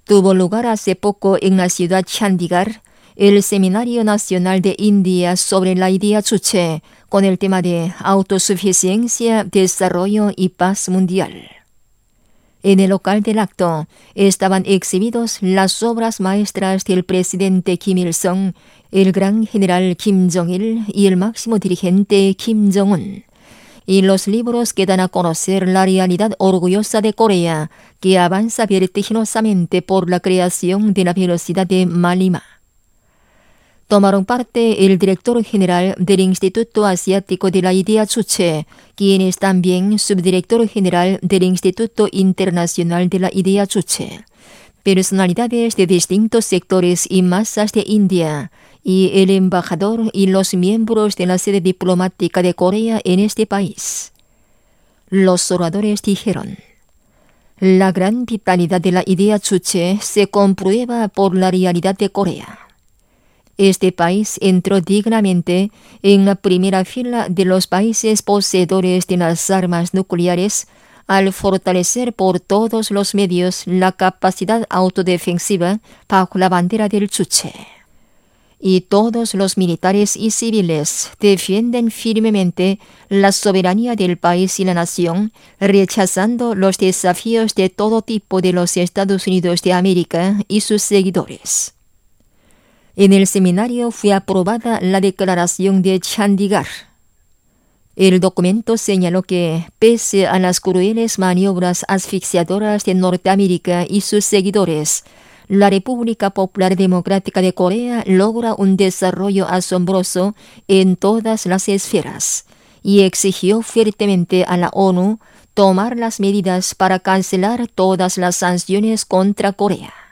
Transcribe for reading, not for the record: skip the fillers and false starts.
tuvo lugar hace poco en la ciudad Chandigarh el Seminario Nacional de India sobre la idea Chuche con el tema de autosuficiencia, desarrollo y paz mundial. En el local del acto estaban exhibidos las obras maestras del presidente Kim Il-sung, el gran general Kim Jong-il y el máximo dirigente Kim Jong-un, y los libros que dan a conocer la realidad orgullosa de Corea, que avanza vertiginosamente por la creación de la velocidad de Mach-1. Tomaron parte el director general del Instituto Asiático de la Idea Chuche, quien es también subdirector general del Instituto Internacional de la Idea Chuche, personalidades de distintos sectores y masas de India, y el embajador y los miembros de la sede diplomática de Corea en este país. Los oradores dijeron: la gran vitalidad de la idea Chuche se comprueba por la realidad de Corea. Este país entró dignamente en la primera fila de los países poseedores de las armas nucleares al fortalecer por todos los medios la capacidad autodefensiva bajo la bandera del Chuche. Y todos los militares y civiles defienden firmemente la soberanía del país y la nación, rechazando los desafíos de todo tipo de los Estados Unidos de América y sus seguidores. En el seminario fue aprobada la Declaración de Chandigarh. El documento señaló que, pese a las crueles maniobras asfixiadoras de Norteamérica y sus seguidores, la República Popular Democrática de Corea logra un desarrollo asombroso en todas las esferas y exigió fuertemente a la ONU tomar las medidas para cancelar todas las sanciones contra Corea.